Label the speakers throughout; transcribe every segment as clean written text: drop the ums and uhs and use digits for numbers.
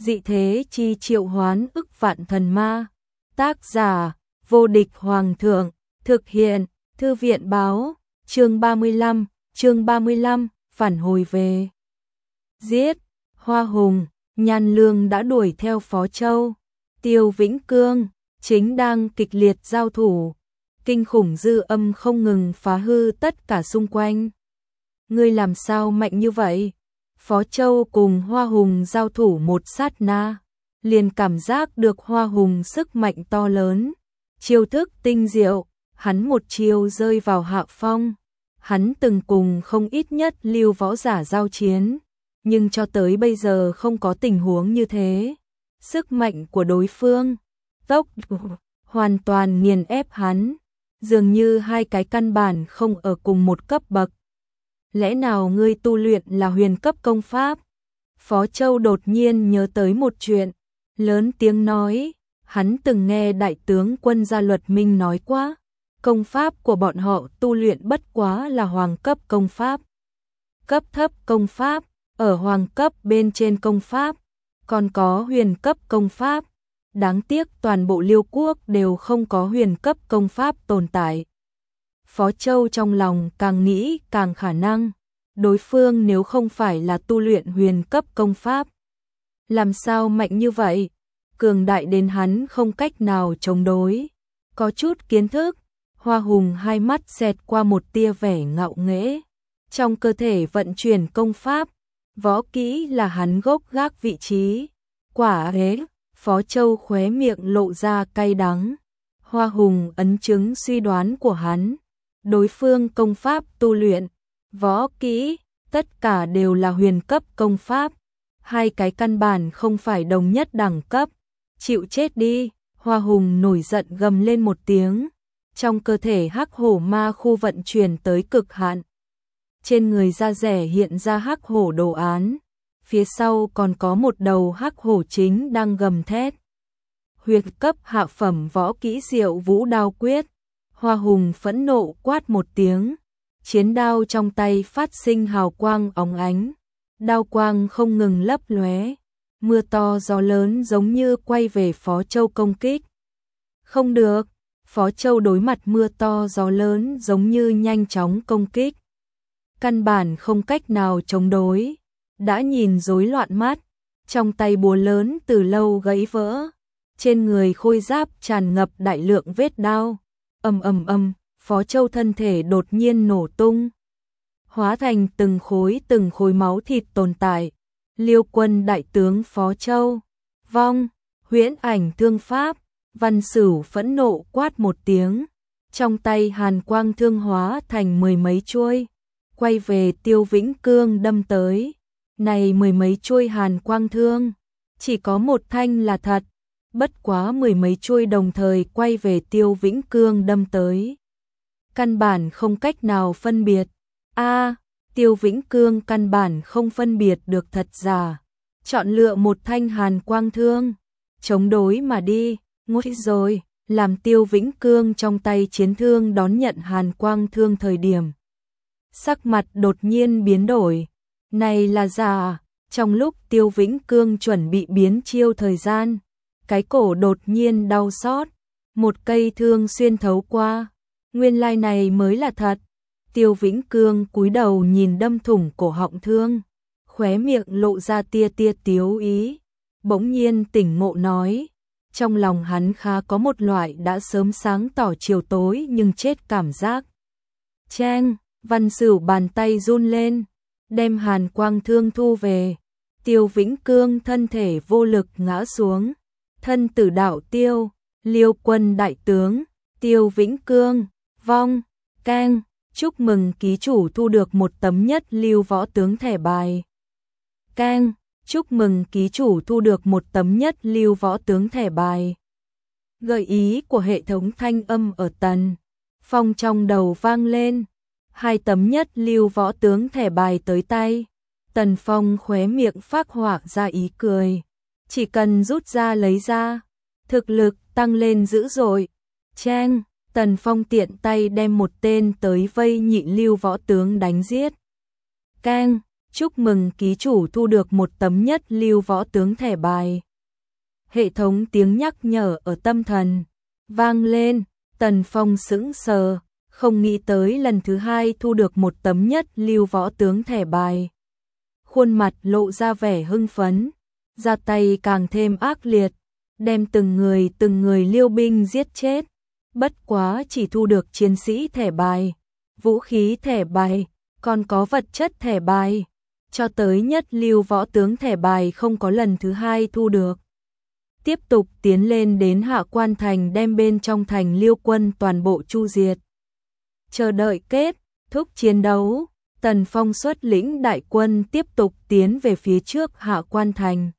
Speaker 1: Dị thế chi triệu hoán ức vạn thần ma. Tác giả: Vô địch hoàng thượng. Thực hiện: Thư viện báo. Chương 35, phản hồi về. Giết. Hoa Hùng, Nhan Lương đã đuổi theo Phó Châu. Tiêu Vĩnh Cương chính đang kịch liệt giao thủ. Kinh khủng dư âm không ngừng phá hư tất cả xung quanh. Ngươi làm sao mạnh như vậy? Phó Châu cùng Hoa Hùng giao thủ một sát na, liền cảm giác được Hoa Hùng sức mạnh to lớn, chiêu thức tinh diệu, hắn một chiêu rơi vào hạ phong. Hắn từng cùng không ít nhất lưu võ giả giao chiến, nhưng cho tới bây giờ không có tình huống như thế. Sức mạnh của đối phương, tốc hoàn toàn nghiền ép hắn, dường như hai cái căn bản không ở cùng một cấp bậc. Lẽ nào ngươi tu luyện là huyền cấp công pháp? Phó Châu đột nhiên nhớ tới một chuyện, lớn tiếng nói, hắn từng nghe đại tướng quân Gia Luật Minh nói quá, công pháp của bọn họ tu luyện bất quá là hoàng cấp công pháp. Cấp thấp công pháp, ở hoàng cấp bên trên công pháp, còn có huyền cấp công pháp. Đáng tiếc toàn bộ Liêu quốc đều không có huyền cấp công pháp tồn tại. Phó Châu trong lòng càng nghĩ càng khả năng, đối phương nếu không phải là tu luyện huyền cấp công pháp, làm sao mạnh như vậy, cường đại đến hắn không cách nào chống đối. Có chút kiến thức, Hoa Hùng hai mắt xẹt qua một tia vẻ ngạo nghễ, trong cơ thể vận chuyển công pháp, võ kỹ là hắn gốc gác vị trí. Quả thế, Phó Châu khóe miệng lộ ra cay đắng. Hoa Hùng ấn chứng suy đoán của hắn, đối phương công pháp tu luyện, võ kỹ, tất cả đều là huyền cấp công pháp, hai cái căn bản không phải đồng nhất đẳng cấp. Chịu chết đi! Hoa Hùng nổi giận gầm lên một tiếng, trong cơ thể hắc hổ ma khu vận chuyển tới cực hạn. Trên người da rẻ hiện ra hắc hổ đồ án, phía sau còn có một đầu hắc hổ chính đang gầm thét. Huyền cấp hạ phẩm võ kỹ Diệu Vũ Đao Quyết. Hoa Hùng phẫn nộ quát một tiếng, chiến đao trong tay phát sinh hào quang óng ánh, đao quang không ngừng lấp lóe, mưa to gió lớn giống như quay về Phó Châu công kích. Không được, Phó Châu đối mặt mưa to gió lớn giống như nhanh chóng công kích, căn bản không cách nào chống đối, đã nhìn rối loạn mắt, trong tay búa lớn từ lâu gãy vỡ, trên người khôi giáp tràn ngập đại lượng vết đao. Ầm, Phó Châu thân thể đột nhiên nổ tung, hóa thành từng khối máu thịt tồn tại. Liêu quân đại tướng Phó Châu vong. Huyễn ảnh thương pháp. Văn Sửu phẫn nộ quát một tiếng, trong tay hàn quang thương hóa thành mười mấy chuôi, quay về Tiêu Vĩnh Cương đâm tới. Này mười mấy chuôi hàn quang thương, chỉ có một thanh là thật, bất quá mười mấy chuôi đồng thời quay về Tiêu Vĩnh Cương đâm tới. Căn bản không cách nào phân biệt. Tiêu Vĩnh Cương căn bản không phân biệt được thật giả, chọn lựa một thanh hàn quang thương, chống đối mà đi. Ngốc rồi, làm Tiêu Vĩnh Cương trong tay chiến thương đón nhận hàn quang thương thời điểm, sắc mặt đột nhiên biến đổi. Này là giả. Trong lúc Tiêu Vĩnh Cương chuẩn bị biến chiêu thời gian, cái cổ đột nhiên đau xót, một cây thương xuyên thấu qua, nguyên lai này mới là thật. Tiêu Vĩnh Cương cúi đầu nhìn đâm thủng cổ họng thương, khóe miệng lộ ra tia tiếu ý, bỗng nhiên tỉnh ngộ nói, trong lòng hắn khá có một loại đã sớm sáng tỏ chiều tối nhưng chết cảm giác. Cheng, Văn Sửu bàn tay run lên, đem hàn quang thương thu về. Tiêu Vĩnh Cương thân thể vô lực ngã xuống. Thân tử đạo tiêu, Liêu quân đại tướng, Tiêu Vĩnh Cương, vong. Keng, chúc mừng ký chủ thu được một tấm nhất lưu võ tướng thẻ bài. Keng, chúc mừng ký chủ thu được một tấm nhất lưu võ tướng thẻ bài. Gợi ý của hệ thống thanh âm ở Tần Phong trong đầu vang lên. Hai tấm nhất lưu võ tướng thẻ bài tới tay. Tần Phong khóe miệng phác họa ra ý cười. Chỉ cần rút ra lấy ra, thực lực tăng lên dữ dội. Cheng, Tần Phong tiện tay đem một tên tới vây nhị lưu võ tướng đánh giết. Keng, Chúc mừng ký chủ thu được một tấm nhất lưu võ tướng thẻ bài. Hệ thống tiếng nhắc nhở ở tâm thần vang lên, Tần Phong sững sờ, không nghĩ tới lần thứ hai thu được một tấm nhất lưu võ tướng thẻ bài. Khuôn mặt lộ ra vẻ hưng phấn, ra tay càng thêm ác liệt, đem từng người liêu binh giết chết. Bất quá chỉ thu được chiến sĩ thẻ bài, vũ khí thẻ bài, còn có vật chất thẻ bài. Cho tới nhất lưu võ tướng thẻ bài không có lần thứ hai thu được. Tiếp tục tiến lên đến Hạ Quan Thành đem bên trong thành Liêu quân toàn bộ chu diệt. Chờ đợi kết thúc chiến đấu, Tần Phong xuất lĩnh đại quân tiếp tục tiến về phía trước Hạ Quan Thành.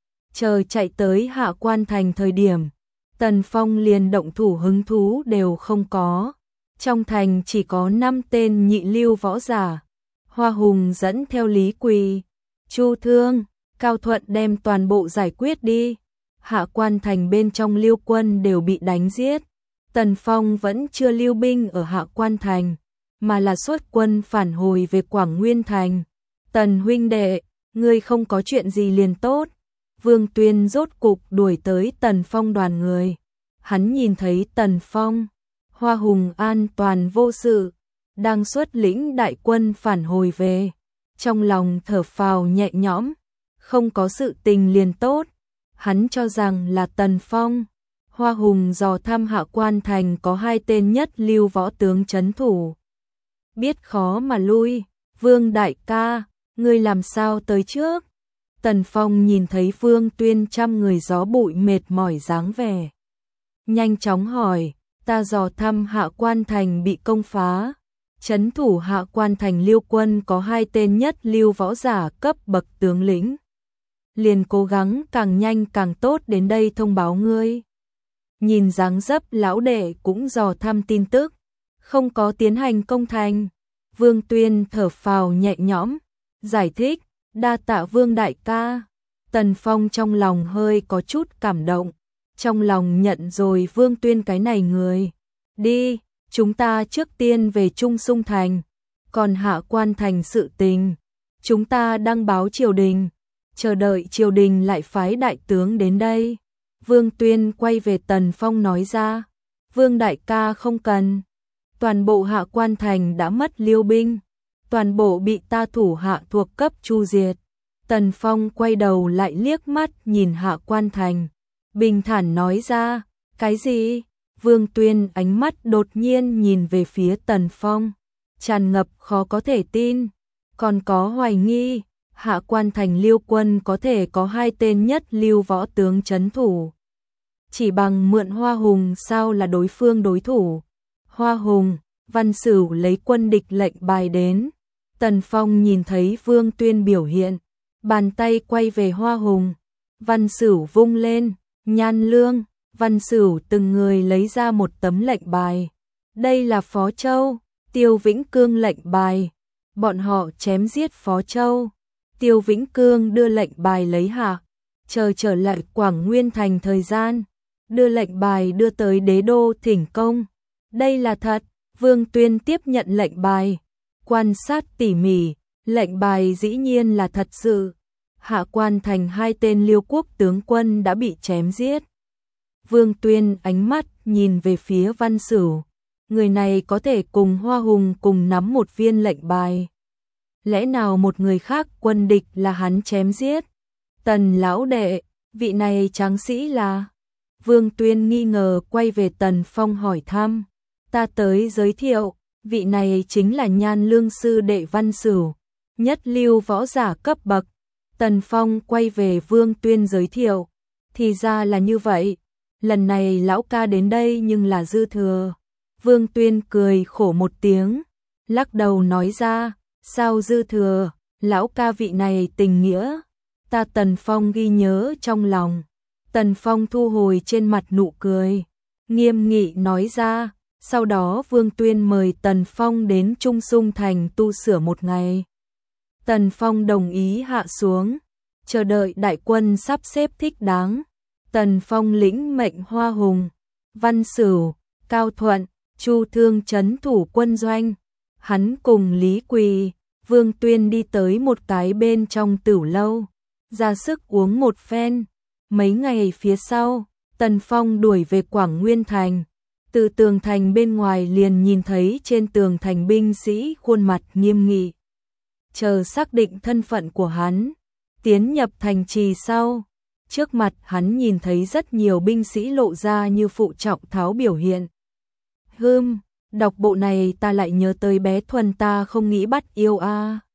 Speaker 1: Chờ chạy tới Hạ Quan Thành thời điểm, Tần Phong liền động thủ hứng thú đều không có. Trong thành chỉ có 5 tên nhị lưu võ giả. Hoa Hùng dẫn theo Lý Quỳ, Chu Thương, Cao Thuận đem toàn bộ giải quyết đi. Hạ Quan Thành bên trong Liêu quân đều bị đánh giết. Tần Phong vẫn chưa lưu binh ở Hạ Quan Thành, mà là xuất quân phản hồi về Quảng Nguyên Thành. Tần huynh đệ, ngươi không có chuyện gì liền tốt. Vương Tuyên rốt cục đuổi tới Tần Phong đoàn người. Hắn nhìn thấy Tần Phong, Hoa Hùng an toàn vô sự, đang xuất lĩnh đại quân phản hồi về. Trong lòng thở phào nhẹ nhõm, không có sự tình liền tốt. Hắn cho rằng là Tần Phong. Hoa Hùng dò thăm Hạ Quan Thành có 2 tên nhất lưu võ tướng trấn thủ. Biết khó mà lui, Vương đại ca, ngươi làm sao tới trước? Tần Phong nhìn thấy Vương Tuyên trăm người gió bụi mệt mỏi dáng vẻ. Nhanh chóng hỏi, ta dò thăm Hạ Quan Thành bị công phá. Trấn thủ Hạ Quan Thành Liêu quân có 2 tên nhất lưu võ giả cấp bậc tướng lĩnh. Liền cố gắng càng nhanh càng tốt đến đây thông báo ngươi. Nhìn dáng dấp lão đệ cũng dò thăm tin tức, không có tiến hành công thành. Vương Tuyên thở phào nhẹ nhõm, giải thích, đa tạ Vương đại ca. Tần Phong trong lòng hơi có chút cảm động, trong lòng nhận rồi Vương Tuyên cái này người. Đi, chúng ta trước tiên về Trung Xung Thành, còn Hạ Quan Thành sự tình, chúng ta đăng báo triều đình, chờ đợi triều đình lại phái đại tướng đến đây. Vương Tuyên quay về Tần Phong nói ra, Vương đại ca không cần, toàn bộ Hạ Quan Thành đã mất liêu binh, toàn bộ bị ta thủ hạ thuộc cấp chu diệt. Tần Phong quay đầu lại liếc mắt nhìn Hạ Quan Thành, bình thản nói ra, cái gì? Vương Tuyên ánh mắt đột nhiên nhìn về phía Tần Phong, tràn ngập khó có thể tin, còn có hoài nghi. Hạ Quan Thành Liêu quân có thể có 2 tên nhất lưu võ tướng trấn thủ. Chỉ bằng mượn Hoa Hùng sao là đối phương đối thủ? Hoa Hùng, Văn Sửu lấy quân địch lệnh bài đến. Tần Phong nhìn thấy Vương Tuyên biểu hiện, bàn tay quay về Hoa Hùng. Văn Sửu vung lên, Nhan Lương, Văn Sửu từng người lấy ra một tấm lệnh bài. Đây là Phó Châu, Tiêu Vĩnh Cương lệnh bài. Bọn họ chém giết Phó Châu. Tiêu Vĩnh Cương đưa lệnh bài lấy hạ, chờ trở lại Quảng Nguyên Thành thời gian, đưa lệnh bài đưa tới đế đô thỉnh công. Đây là thật. Vương Tuyên tiếp nhận lệnh bài, quan sát tỉ mỉ, lệnh bài dĩ nhiên là thật sự. Hạ Quan Thành 2 tên Liêu quốc tướng quân đã bị chém giết. Vương Tuyên ánh mắt nhìn về phía Văn Sửu, người này có thể cùng Hoa Hùng cùng nắm một viên lệnh bài. Lẽ nào một người khác quân địch là hắn chém giết? Tần lão đệ, vị này tráng sĩ là? Vương Tuyên nghi ngờ quay về Tần Phong hỏi thăm. Ta tới giới thiệu, vị này chính là Nhan Lương sư đệ Văn Sửu, nhất lưu võ giả cấp bậc. Tần Phong quay về Vương Tuyên giới thiệu, thì ra là như vậy, lần này lão ca đến đây nhưng là dư thừa. Vương Tuyên cười khổ một tiếng, lắc đầu nói ra, sao dư thừa, lão ca vị này tình nghĩa, ta Tần Phong ghi nhớ trong lòng. Tần Phong thu hồi trên mặt nụ cười, nghiêm nghị nói ra. Sau đó Vương Tuyên mời Tần Phong đến Trung Xung Thành tu sửa một ngày. Tần Phong đồng ý hạ xuống, chờ đợi đại quân sắp xếp thích đáng. Tần Phong lĩnh mệnh Hoa Hùng, Văn Sửu, Cao Thuận, Chu Thương trấn thủ quân doanh. Hắn cùng Lý Quỳ, Vương Tuyên đi tới một cái bên trong tửu lâu, ra sức uống một phen. Mấy ngày phía sau, Tần Phong đuổi về Quảng Nguyên Thành. Từ tường thành bên ngoài liền nhìn thấy trên tường thành binh sĩ khuôn mặt nghiêm nghị. Chờ xác định thân phận của hắn, tiến nhập thành trì sau. Trước mặt hắn nhìn thấy rất nhiều binh sĩ lộ ra như phụ trọng tháo biểu hiện. Đọc bộ này ta lại nhớ tới bé Thuần ta không nghĩ bắt yêu a.